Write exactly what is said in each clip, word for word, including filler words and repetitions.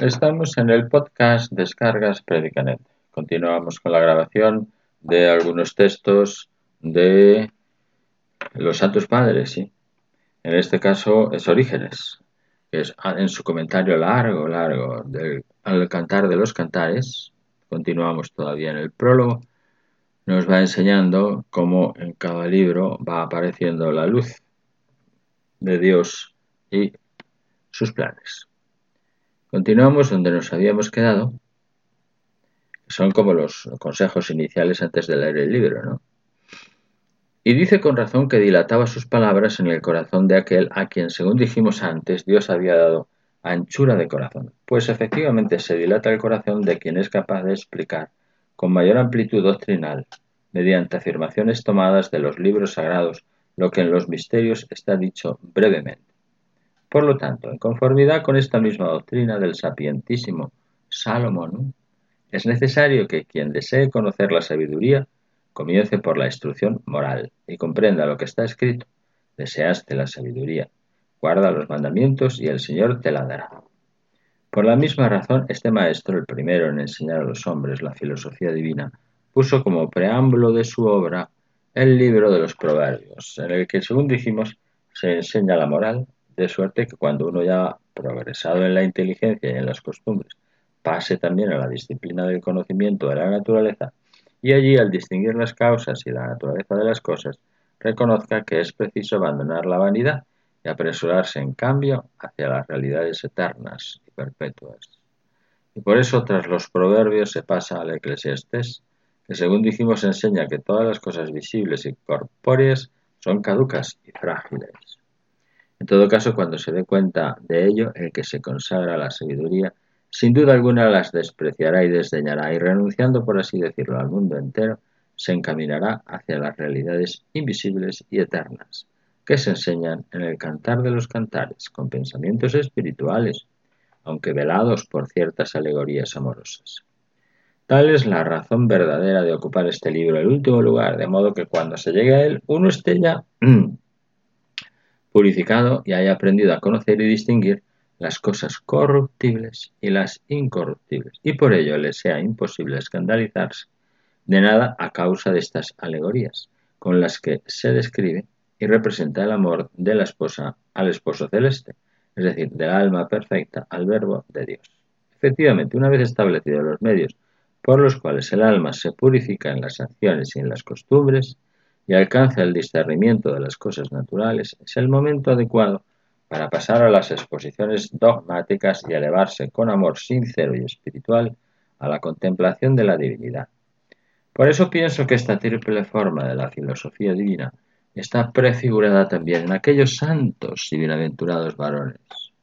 Estamos en el podcast Descargas Predicanet. Continuamos con la grabación de algunos textos de los Santos Padres, ¿sí? En este caso es Orígenes, que es en su comentario largo, largo del al Cantar de los Cantares. Continuamos todavía en el prólogo. Nos va enseñando cómo en cada libro va apareciendo la luz de Dios y sus planes. Continuamos donde nos habíamos quedado. Son como los consejos iniciales antes de leer el libro, ¿no? Y dice con razón que dilataba sus palabras en el corazón de aquel a quien, según dijimos antes, Dios había dado anchura de corazón. Pues efectivamente se dilata el corazón de quien es capaz de explicar con mayor amplitud doctrinal, mediante afirmaciones tomadas de los libros sagrados, lo que en los misterios está dicho brevemente. Por lo tanto, en conformidad con esta misma doctrina del sapientísimo Salomón, es necesario que quien desee conocer la sabiduría comience por la instrucción moral y comprenda lo que está escrito. Deseaste la sabiduría, guarda los mandamientos y el Señor te la dará. Por la misma razón, este maestro, el primero en enseñar a los hombres la filosofía divina, puso como preámbulo de su obra el libro de los Proverbios, en el que, según dijimos, se enseña la moral, de suerte que cuando uno ya ha progresado en la inteligencia y en las costumbres, pase también a la disciplina del conocimiento de la naturaleza, y allí, al distinguir las causas y la naturaleza de las cosas, reconozca que es preciso abandonar la vanidad y apresurarse, en cambio, hacia las realidades eternas y perpetuas. Y por eso, tras los proverbios, se pasa al Eclesiastés, que según dijimos enseña que todas las cosas visibles y corpóreas son caducas y frágiles. En todo caso, cuando se dé cuenta de ello, el que se consagra a la sabiduría, sin duda alguna las despreciará y desdeñará, y renunciando, por así decirlo, al mundo entero, se encaminará hacia las realidades invisibles y eternas, que se enseñan en el Cantar de los Cantares, con pensamientos espirituales, aunque velados por ciertas alegorías amorosas. Tal es la razón verdadera de ocupar este libro el último lugar, de modo que cuando se llegue a él, uno esté ya purificado y haya aprendido a conocer y distinguir las cosas corruptibles y las incorruptibles, y por ello le sea imposible escandalizarse de nada a causa de estas alegorías, con las que se describe y representa el amor de la esposa al esposo celeste, es decir, del alma perfecta al verbo de Dios. Efectivamente, una vez establecidos los medios por los cuales el alma se purifica en las acciones y en las costumbres y alcanza el discernimiento de las cosas naturales, es el momento adecuado para pasar a las exposiciones dogmáticas y elevarse con amor sincero y espiritual a la contemplación de la divinidad. Por eso pienso que esta triple forma de la filosofía divina está prefigurada también en aquellos santos y bienaventurados varones,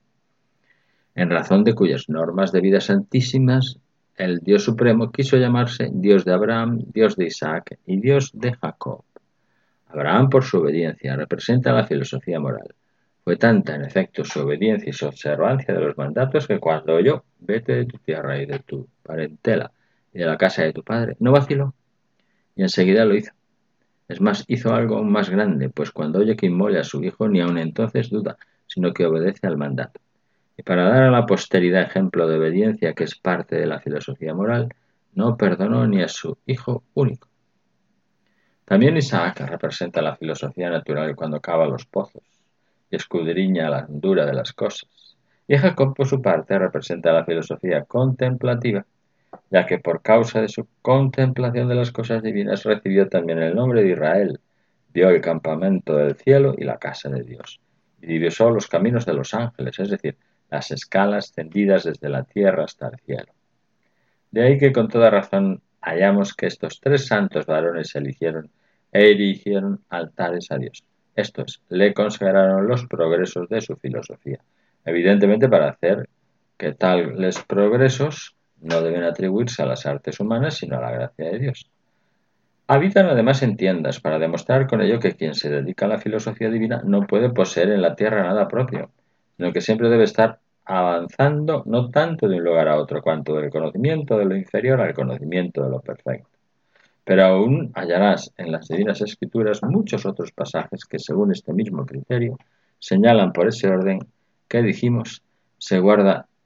en razón de cuyas normas de vida santísimas el Dios Supremo quiso llamarse Dios de Abraham, Dios de Isaac y Dios de Jacob. Abraham, por su obediencia, representa la filosofía moral. Fue tanta, en efecto, su obediencia y su observancia de los mandatos que cuando oyó, vete de tu tierra y de tu parentela y de la casa de tu padre, no vaciló y enseguida lo hizo. Es más, hizo algo aún más grande, pues cuando oye que inmole a su hijo, ni aun entonces duda, sino que obedece al mandato. Y para dar a la posteridad ejemplo de obediencia, que es parte de la filosofía moral, no perdonó ni a su hijo único. También Isaac representa la filosofía natural cuando cava los pozos y escudriña la hondura de las cosas. Y Jacob, por su parte, representa la filosofía contemplativa, ya que por causa de su contemplación de las cosas divinas recibió también el nombre de Israel, vio el campamento del cielo y la casa de Dios, y divisó los caminos de los ángeles, es decir, las escalas tendidas desde la tierra hasta el cielo. De ahí que con toda razón hallamos que estos tres santos varones eligieron e erigieron altares a Dios. Estos le consagraron los progresos de su filosofía, evidentemente para hacer que tales progresos no deben atribuirse a las artes humanas, sino a la gracia de Dios. Habitan además en tiendas, para demostrar con ello que quien se dedica a la filosofía divina no puede poseer en la tierra nada propio, sino que siempre debe estar avanzando no tanto de un lugar a otro, cuanto del conocimiento de lo inferior al conocimiento de lo perfecto. Pero aún hallarás en las divinas escrituras muchos otros pasajes que, según este mismo criterio, señalan por ese orden que dijimos, se guarda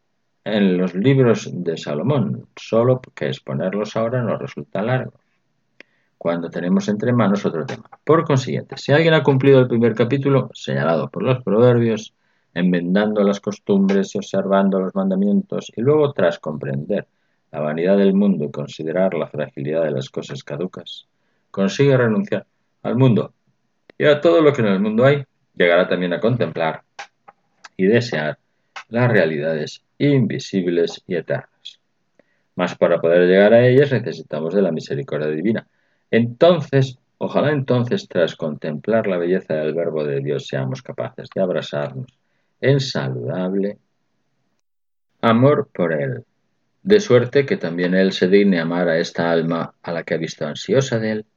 en los libros de Salomón, solo que exponerlos ahora nos resulta largo, cuando tenemos entre manos otro tema. Por consiguiente, si alguien ha cumplido el primer capítulo, señalado por los proverbios, enmendando las costumbres y observando los mandamientos, y luego tras comprender la vanidad del mundo y considerar la fragilidad de las cosas caducas, consigue renunciar al mundo y a todo lo que en el mundo hay, llegará también a contemplar y desear las realidades invisibles y eternas. Mas para poder llegar a ellas necesitamos de la misericordia divina. Entonces, ojalá entonces, tras contemplar la belleza del verbo de Dios, seamos capaces de abrazarnos en saludable amor por Él, de suerte que también Él se digne amar a esta alma a la que ha visto ansiosa de Él.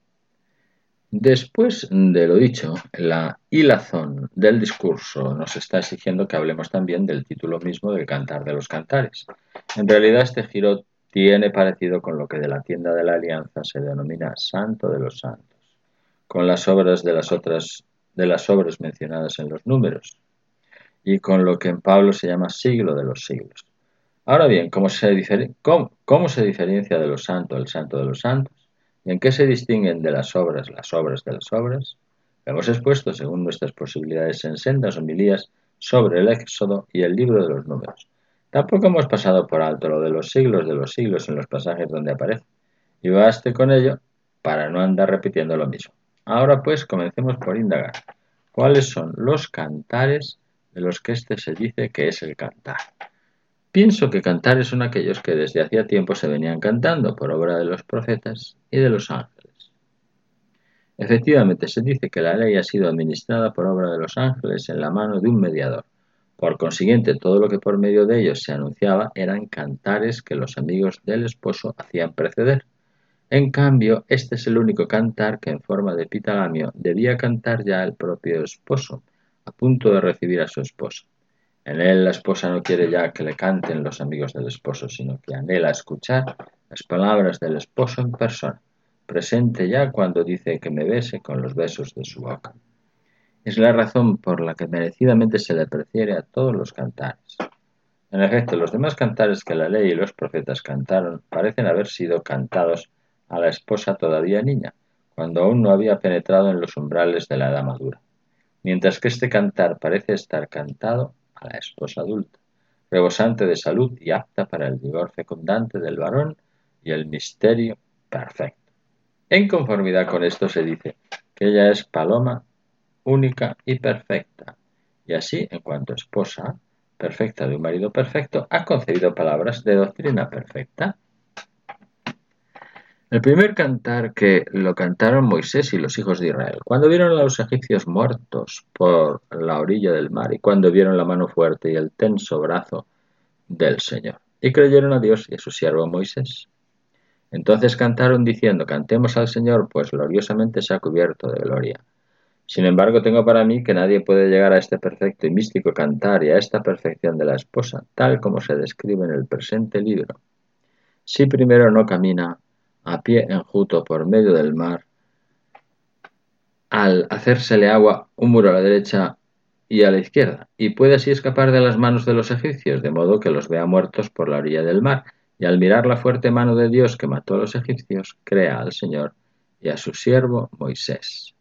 Después de lo dicho, la hilazón del discurso nos está exigiendo que hablemos también del título mismo del Cantar de los Cantares. En realidad este giro tiene parecido con lo que de la tienda de la alianza se denomina Santo de los Santos, con las obras de las otras de las obras mencionadas en los números, y con lo que en Pablo se llama siglo de los siglos. Ahora bien, ¿cómo se, diferen- cómo, cómo se diferencia de los santos el Santo de los Santos? ¿Y en qué se distinguen de las obras las obras de las obras? Lo hemos expuesto, según nuestras posibilidades, en sendas homilías sobre el Éxodo y el libro de los números. Tampoco hemos pasado por alto lo de los siglos de los siglos en los pasajes donde aparece, y baste con ello para no andar repitiendo lo mismo. Ahora pues comencemos por indagar cuáles son los cantares de los que éste se dice que es el cantar. Pienso que cantares son aquellos que desde hacía tiempo se venían cantando por obra de los profetas y de los ángeles. Efectivamente, se dice que la ley ha sido administrada por obra de los ángeles en la mano de un mediador. Por consiguiente, todo lo que por medio de ellos se anunciaba eran cantares que los amigos del esposo hacían preceder. En cambio, este es el único cantar que en forma de epitalamio debía cantar ya el propio esposo, a punto de recibir a su esposa. En él la esposa no quiere ya que le canten los amigos del esposo, sino que anhela escuchar las palabras del esposo en persona, presente ya cuando dice que me bese con los besos de su boca. Es la razón por la que merecidamente se le prefiere a todos los cantares. En efecto, los demás cantares que la ley y los profetas cantaron parecen haber sido cantados a la esposa todavía niña, cuando aún no había penetrado en los umbrales de la edad madura, mientras que este cantar parece estar cantado a la esposa adulta, rebosante de salud y apta para el vigor fecundante del varón y el misterio perfecto. En conformidad con esto se dice que ella es paloma única y perfecta, y así, en cuanto esposa perfecta de un marido perfecto, ha concebido palabras de doctrina perfecta. El primer cantar que lo cantaron Moisés y los hijos de Israel, cuando vieron a los egipcios muertos por la orilla del mar y cuando vieron la mano fuerte y el tenso brazo del Señor, y creyeron a Dios y a su siervo Moisés. Entonces cantaron diciendo, cantemos al Señor, pues gloriosamente se ha cubierto de gloria. Sin embargo, tengo para mí que nadie puede llegar a este perfecto y místico cantar y a esta perfección de la esposa, tal como se describe en el presente libro, si primero no camina a pie enjuto por medio del mar, al hacérsele agua un muro a la derecha y a la izquierda, y puede así escapar de las manos de los egipcios, de modo que los vea muertos por la orilla del mar, y al mirar la fuerte mano de Dios que mató a los egipcios, crea al Señor y a su siervo Moisés.